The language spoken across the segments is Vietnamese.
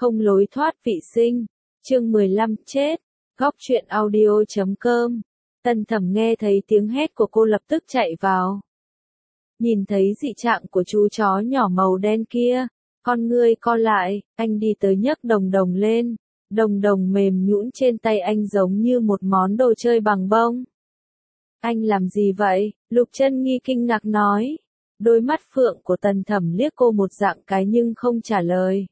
không lối thoát vị sinh. Chương 15 chết. Góc truyện audio.com. Tân Thẩm nghe thấy tiếng hét của cô lập tức chạy vào. Nhìn thấy dị trạng của chú chó nhỏ màu đen kia, con ngươi co lại, anh đi tới nhấc Đồng Đồng lên. Đồng Đồng mềm nhũn trên tay anh giống như một món đồ chơi bằng bông. Anh làm gì vậy? Lục Chân Nghi kinh ngạc nói. Đôi mắt phượng của Tần Thẩm liếc cô một dạng cái nhưng không trả lời.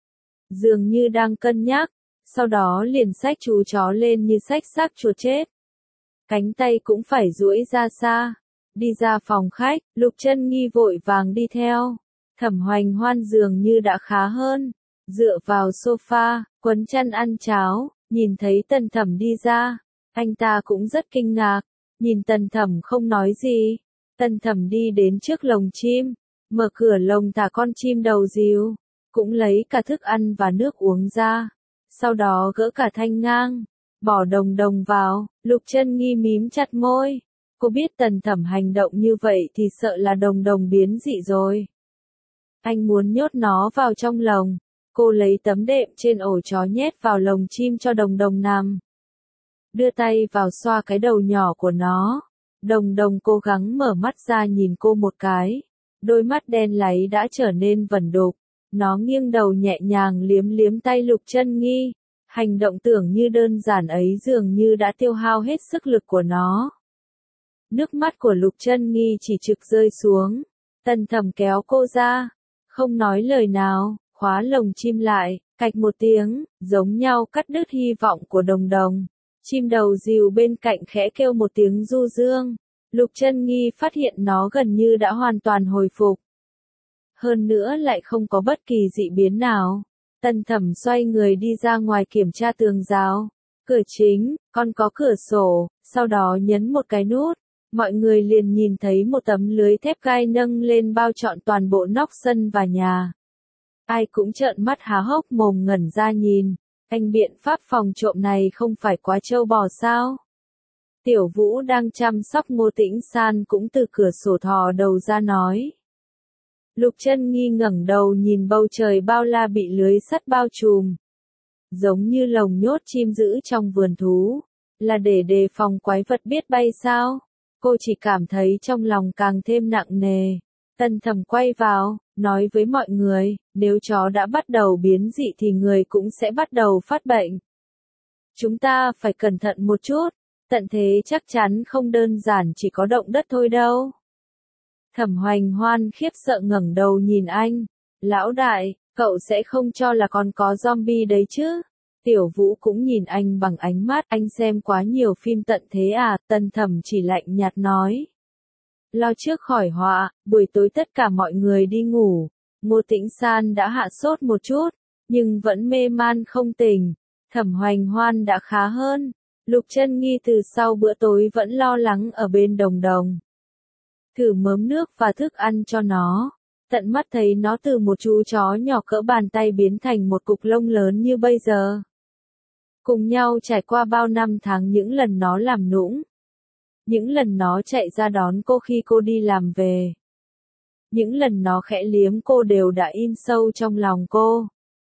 Dường như đang cân nhắc, sau đó liền xách chú chó lên như xách xác chuột chết. Cánh tay cũng phải duỗi ra xa. Đi ra phòng khách, Lục Chân Nghi vội vàng đi theo. Thẩm Hoành Hoan dường như đã khá hơn. Dựa vào sofa, quấn chăn ăn cháo, nhìn thấy Tần Thẩm đi ra. Anh ta cũng rất kinh ngạc, nhìn Tần Thẩm không nói gì. Tần Thẩm đi đến trước lồng chim, mở cửa lồng thả con chim đầu ríu, cũng lấy cả thức ăn và nước uống ra. Sau đó gỡ cả thanh ngang, bỏ Đồng Đồng vào. Lục Chân Nghi mím chặt môi. Cô biết Tần Thẩm hành động như vậy thì sợ là Đồng Đồng biến dị rồi. Anh muốn nhốt nó vào trong lồng. Cô lấy tấm đệm trên ổ chó nhét vào lồng chim cho Đồng Đồng nằm. Đưa tay vào xoa cái đầu nhỏ của nó. Đồng Đồng cố gắng mở mắt ra nhìn cô một cái. Đôi mắt đen láy đã trở nên vẩn đục. Nó nghiêng đầu nhẹ nhàng liếm liếm tay Lục Chân Nghi. Hành động tưởng như đơn giản ấy dường như đã tiêu hao hết sức lực của nó. Nước mắt của Lục Chân Nghi chỉ trực rơi xuống. Tần Thẩm kéo cô ra, không nói lời nào, khóa lồng chim lại, cạch một tiếng, giống nhau cắt đứt hy vọng của Đồng Đồng. Chim đầu ríu bên cạnh khẽ kêu một tiếng du dương. Lục Chân Nghi phát hiện nó gần như đã hoàn toàn hồi phục. Hơn nữa lại không có bất kỳ dị biến nào. Tần Thẩm xoay người đi ra ngoài kiểm tra tường rào. Cửa chính, còn có cửa sổ, sau đó nhấn một cái nút. Mọi người liền nhìn thấy một tấm lưới thép gai nâng lên bao trọn toàn bộ nóc sân và nhà. Ai cũng trợn mắt há hốc mồm ngẩn ra nhìn. Anh biện pháp phòng trộm này không phải quá trâu bò sao? Tiểu Vũ đang chăm sóc Ngô Tĩnh San cũng từ cửa sổ thò đầu ra nói. Lục Chân Nghi ngẩng đầu nhìn bầu trời bao la bị lưới sắt bao trùm. Giống như lồng nhốt chim giữ trong vườn thú. Là để đề phòng quái vật biết bay sao? Cô chỉ cảm thấy trong lòng càng thêm nặng nề. Tần Thẩm quay vào, nói với mọi người, nếu chó đã bắt đầu biến dị thì người cũng sẽ bắt đầu phát bệnh. Chúng ta phải cẩn thận một chút, tận thế chắc chắn không đơn giản chỉ có động đất thôi đâu. Thẩm Hoành Hoan khiếp sợ ngẩng đầu nhìn anh. Lão đại, cậu sẽ không cho là còn có zombie đấy chứ? Tiểu Vũ cũng nhìn anh bằng ánh mắt, anh xem quá nhiều phim tận thế à? Tần Thẩm chỉ lạnh nhạt nói. Lo trước khỏi họa, buổi tối tất cả mọi người đi ngủ. Ngô Tĩnh San đã hạ sốt một chút, nhưng vẫn mê man không tỉnh. Thẩm Hoành Hoan đã khá hơn. Lục Chân Nghi từ sau bữa tối vẫn lo lắng ở bên Đồng Đồng. Thử mớm nước và thức ăn cho nó. Tận mắt thấy nó từ một chú chó nhỏ cỡ bàn tay biến thành một cục lông lớn như bây giờ. Cùng nhau trải qua bao năm tháng những lần nó làm nũng. Những lần nó chạy ra đón cô khi cô đi làm về. Những lần nó khẽ liếm cô đều đã in sâu trong lòng cô.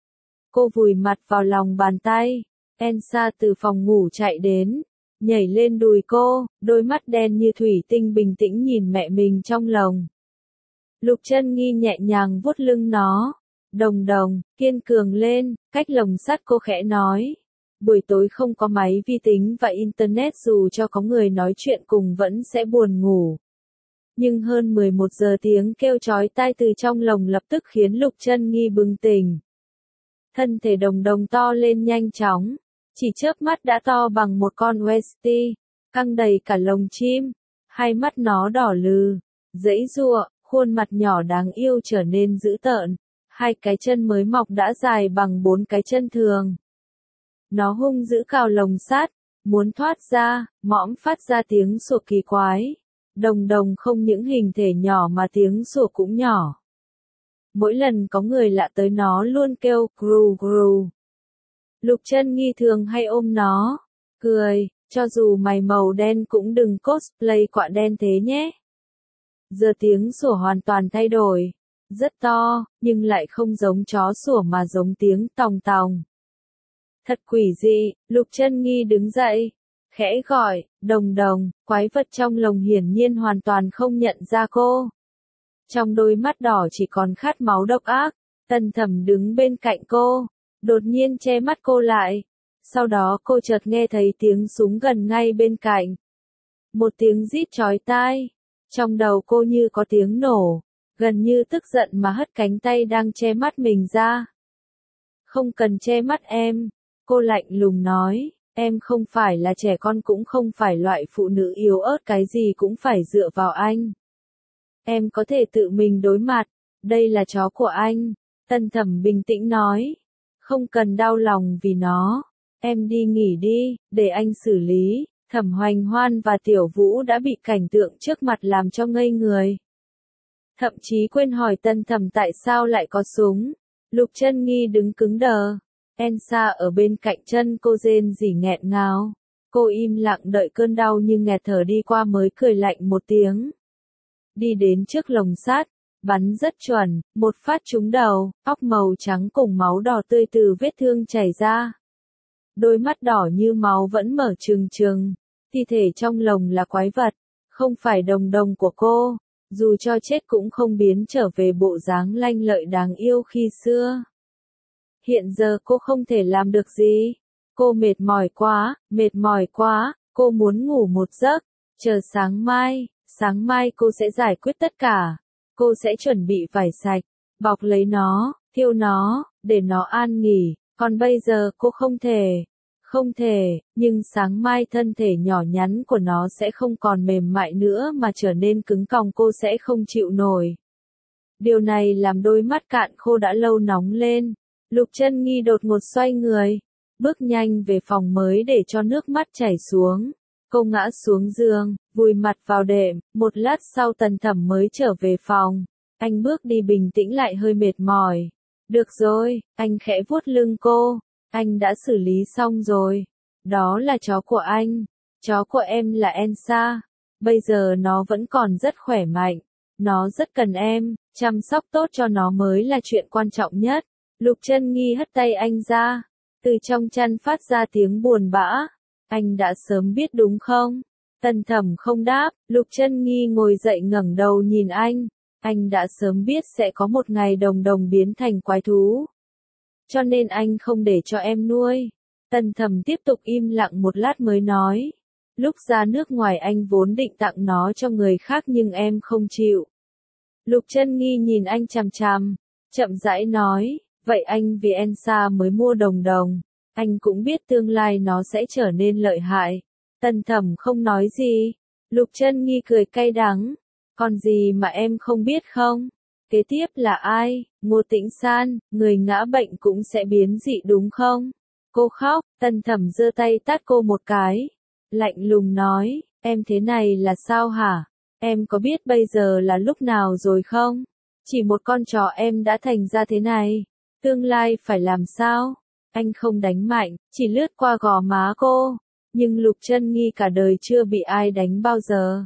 Cô vùi mặt vào lòng bàn tay. Elsa từ phòng ngủ chạy đến. Nhảy lên đùi cô, đôi mắt đen như thủy tinh bình tĩnh nhìn mẹ mình trong lồng. Lục Chân Nghi nhẹ nhàng vuốt lưng nó. Đồng Đồng, kiên cường lên, cách lồng sắt cô khẽ nói. Buổi tối không có máy vi tính và internet dù cho có người nói chuyện cùng vẫn sẽ buồn ngủ. Nhưng hơn 11 giờ tiếng kêu chói tai từ trong lồng lập tức khiến Lục Chân Nghi bừng tỉnh. Thân thể Đồng Đồng to lên nhanh chóng. Chỉ chớp mắt đã to bằng một con Westie, căng đầy cả lồng chim. Hai mắt nó đỏ lừ, giãy giụa, khuôn mặt nhỏ đáng yêu trở nên dữ tợn. Hai cái chân mới mọc đã dài bằng 4 cái chân thường. Nó hung dữ cào lồng sắt, muốn thoát ra, mõm phát ra tiếng sủa kỳ quái. Đồng Đồng không những hình thể nhỏ mà tiếng sủa cũng nhỏ. Mỗi lần có người lạ tới nó luôn kêu gru gru. Lục Chân Nghi thường hay ôm nó, cười, cho dù mày màu đen cũng đừng cosplay quạ đen thế nhé. Giờ tiếng sủa hoàn toàn thay đổi. rất to, nhưng lại không giống chó sủa mà giống tiếng tòng tòng. Thật quỷ dị, Lục Chân Nghi đứng dậy, khẽ gọi, Đồng Đồng, quái vật trong lồng hiển nhiên hoàn toàn không nhận ra cô. Trong đôi mắt đỏ chỉ còn khát máu độc ác, Tần Thẩm đứng bên cạnh cô, đột nhiên che mắt cô lại. Sau đó cô chợt nghe thấy tiếng súng gần ngay bên cạnh. Một tiếng rít chói tai, trong đầu cô như có tiếng nổ, gần như tức giận mà hất cánh tay đang che mắt mình ra. Không cần che mắt em, cô lạnh lùng nói, em không phải là trẻ con cũng không phải loại phụ nữ yếu ớt cái gì cũng phải dựa vào anh. Em có thể tự mình đối mặt, đây là chó của anh, Tần Thẩm bình tĩnh nói. Không cần đau lòng vì nó, em đi nghỉ đi, để anh xử lý. Thẩm Hoành Hoan và Tiểu Vũ đã bị cảnh tượng trước mặt làm cho ngây người. Thậm chí quên hỏi Tần Thẩm tại sao lại có súng. Lục Chân Nghi đứng cứng đờ. Elsa ở bên cạnh chân cô rên rỉ nghẹn ngào. Cô im lặng đợi cơn đau như nghẹt thở đi qua mới cười lạnh một tiếng. Đi đến trước lồng sắt, bắn rất chuẩn, một phát trúng đầu, óc màu trắng cùng máu đỏ tươi từ vết thương chảy ra. Đôi mắt đỏ như máu vẫn mở trừng trừng, thi thể trong lồng là quái vật, không phải Đồng Đồng của cô, dù cho chết cũng không biến trở về bộ dáng lanh lợi đáng yêu khi xưa. Hiện giờ cô không thể làm được gì, cô mệt mỏi quá, cô muốn ngủ một giấc, chờ sáng mai cô sẽ giải quyết tất cả, cô sẽ chuẩn bị vải sạch, bọc lấy nó, thiêu nó, để nó an nghỉ, còn bây giờ cô không thể, nhưng sáng mai thân thể nhỏ nhắn của nó sẽ không còn mềm mại nữa mà trở nên cứng còng, cô sẽ không chịu nổi. Điều này làm đôi mắt cạn khô đã lâu nóng lên. Lục Chân Nghi đột ngột xoay người, bước nhanh về phòng mới để cho nước mắt chảy xuống. Cô ngã xuống giường, vùi mặt vào đệm, một lát sau Tần Thẩm mới trở về phòng. Anh bước đi bình tĩnh lại hơi mệt mỏi. Được rồi, anh khẽ vuốt lưng cô. Anh đã xử lý xong rồi. Đó là chó của anh. Chó của em là Elsa. Bây giờ nó vẫn còn rất khỏe mạnh. Nó rất cần em, chăm sóc tốt cho nó mới là chuyện quan trọng nhất. Lục Chân Nghi hất tay anh ra. Từ trong chăn phát ra tiếng buồn bã. Anh đã sớm biết đúng không? Tần Thẩm không đáp, Lục Chân Nghi ngồi dậy ngẩng đầu nhìn anh. Anh đã sớm biết sẽ có một ngày Đồng Đồng biến thành quái thú. Cho nên anh không để cho em nuôi. Tần Thẩm tiếp tục im lặng một lát mới nói. Lúc ra nước ngoài anh vốn định tặng nó cho người khác nhưng em không chịu. Lục Chân Nghi nhìn anh chằm chằm, chậm rãi nói, vậy anh vì Elsa mới mua Đồng Đồng. Anh cũng biết tương lai nó sẽ trở nên lợi hại. Tần Thẩm không nói gì. Lục Chân Nghi cười cay đắng. Còn gì mà em không biết không? Kế tiếp là ai? Ngô Tĩnh San, người ngã bệnh cũng sẽ biến dị đúng không? Cô khóc, Tần Thẩm giơ tay tát cô một cái. Lạnh lùng nói, em thế này là sao hả? Em có biết bây giờ là lúc nào rồi không? Chỉ một con chó em đã thành ra thế này. Tương lai phải làm sao? Anh không đánh mạnh, chỉ lướt qua gò má cô. Nhưng Lục Chân Nghi cả đời chưa bị ai đánh bao giờ.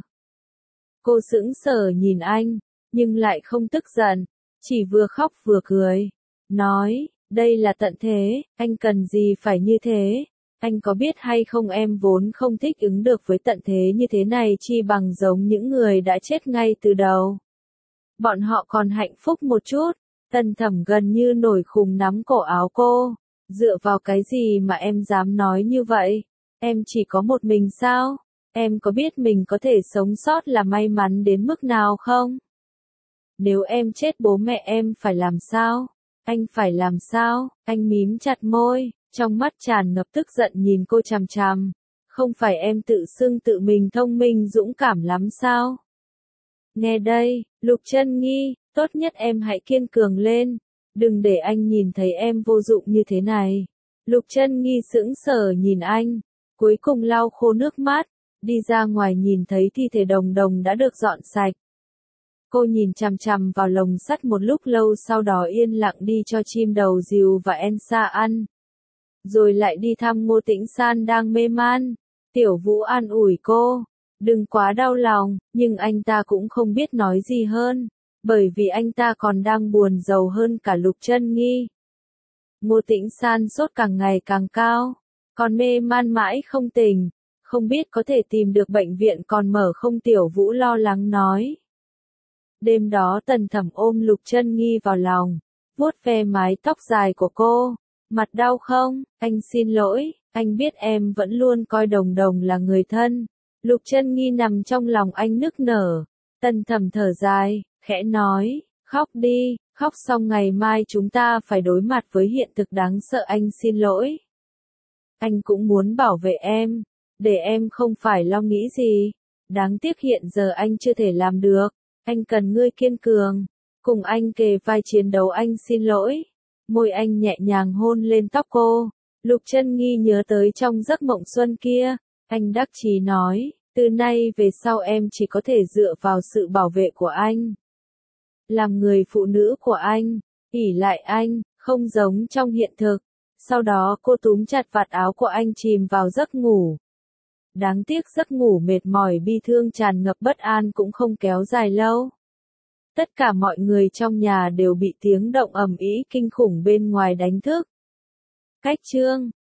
Cô sững sờ nhìn anh, nhưng lại không tức giận, chỉ vừa khóc vừa cười. Nói, đây là tận thế, anh cần gì phải như thế? Anh có biết hay không em vốn không thích ứng được với tận thế như thế này chi bằng giống những người đã chết ngay từ đầu. Bọn họ còn hạnh phúc một chút. Tần Thẩm gần như nổi khùng nắm cổ áo cô. Dựa vào cái gì mà em dám nói như vậy? Em chỉ có một mình sao? Em có biết mình có thể sống sót là may mắn đến mức nào không? Nếu em chết bố mẹ em phải làm sao? Anh phải làm sao? Anh mím chặt môi, trong mắt tràn ngập tức giận nhìn cô chằm chằm. Không phải em tự xưng tự mình thông minh dũng cảm lắm sao? Nghe đây, Lục Chân Nghi, tốt nhất em hãy kiên cường lên. Đừng để anh nhìn thấy em vô dụng như thế này. Lục Chân Nghi sững sờ nhìn anh, cuối cùng lau khô nước mắt, đi ra ngoài nhìn thấy thi thể Đồng Đồng đã được dọn sạch. Cô nhìn chằm chằm vào lồng sắt một lúc lâu sau đó yên lặng đi cho chim đầu rìu và Elsa ăn. Rồi lại đi thăm Ngô Tĩnh San đang mê man. Tiểu Vũ an ủi cô, đừng quá đau lòng, nhưng anh ta cũng không biết nói gì hơn. Bởi vì anh ta còn đang buồn rầu hơn cả Lục Chân Nghi. Ngô Tĩnh San sốt càng ngày càng cao, còn mê man mãi không tỉnh, không biết có thể tìm được bệnh viện còn mở không. Tiểu Vũ lo lắng nói. Đêm đó Tần Thẩm ôm Lục Chân Nghi vào lòng, vuốt ve mái tóc dài của cô. Mặt đau không? Anh xin lỗi, anh biết em vẫn luôn coi Đồng Đồng là người thân. Lục Chân Nghi nằm trong lòng anh nức nở. Tần Thẩm thở dài, khẽ nói, khóc đi, khóc xong ngày mai chúng ta phải đối mặt với hiện thực đáng sợ. Anh xin lỗi. Anh cũng muốn bảo vệ em, để em không phải lo nghĩ gì. Đáng tiếc hiện giờ anh chưa thể làm được. Anh cần ngươi kiên cường, cùng anh kề vai chiến đấu. Anh xin lỗi. Môi anh nhẹ nhàng hôn lên tóc cô. Lục Chân Nghi nhớ tới trong giấc mộng xuân kia, anh đắc chí nói, từ nay về sau em chỉ có thể dựa vào sự bảo vệ của anh. Làm người phụ nữ của anh, ỷ lại anh, không giống trong hiện thực. Sau đó cô túm chặt vạt áo của anh chìm vào giấc ngủ. Đáng tiếc giấc ngủ mệt mỏi bi thương tràn ngập bất an cũng không kéo dài lâu. Tất cả mọi người trong nhà đều bị tiếng động ầm ĩ kinh khủng bên ngoài đánh thức. Cách chương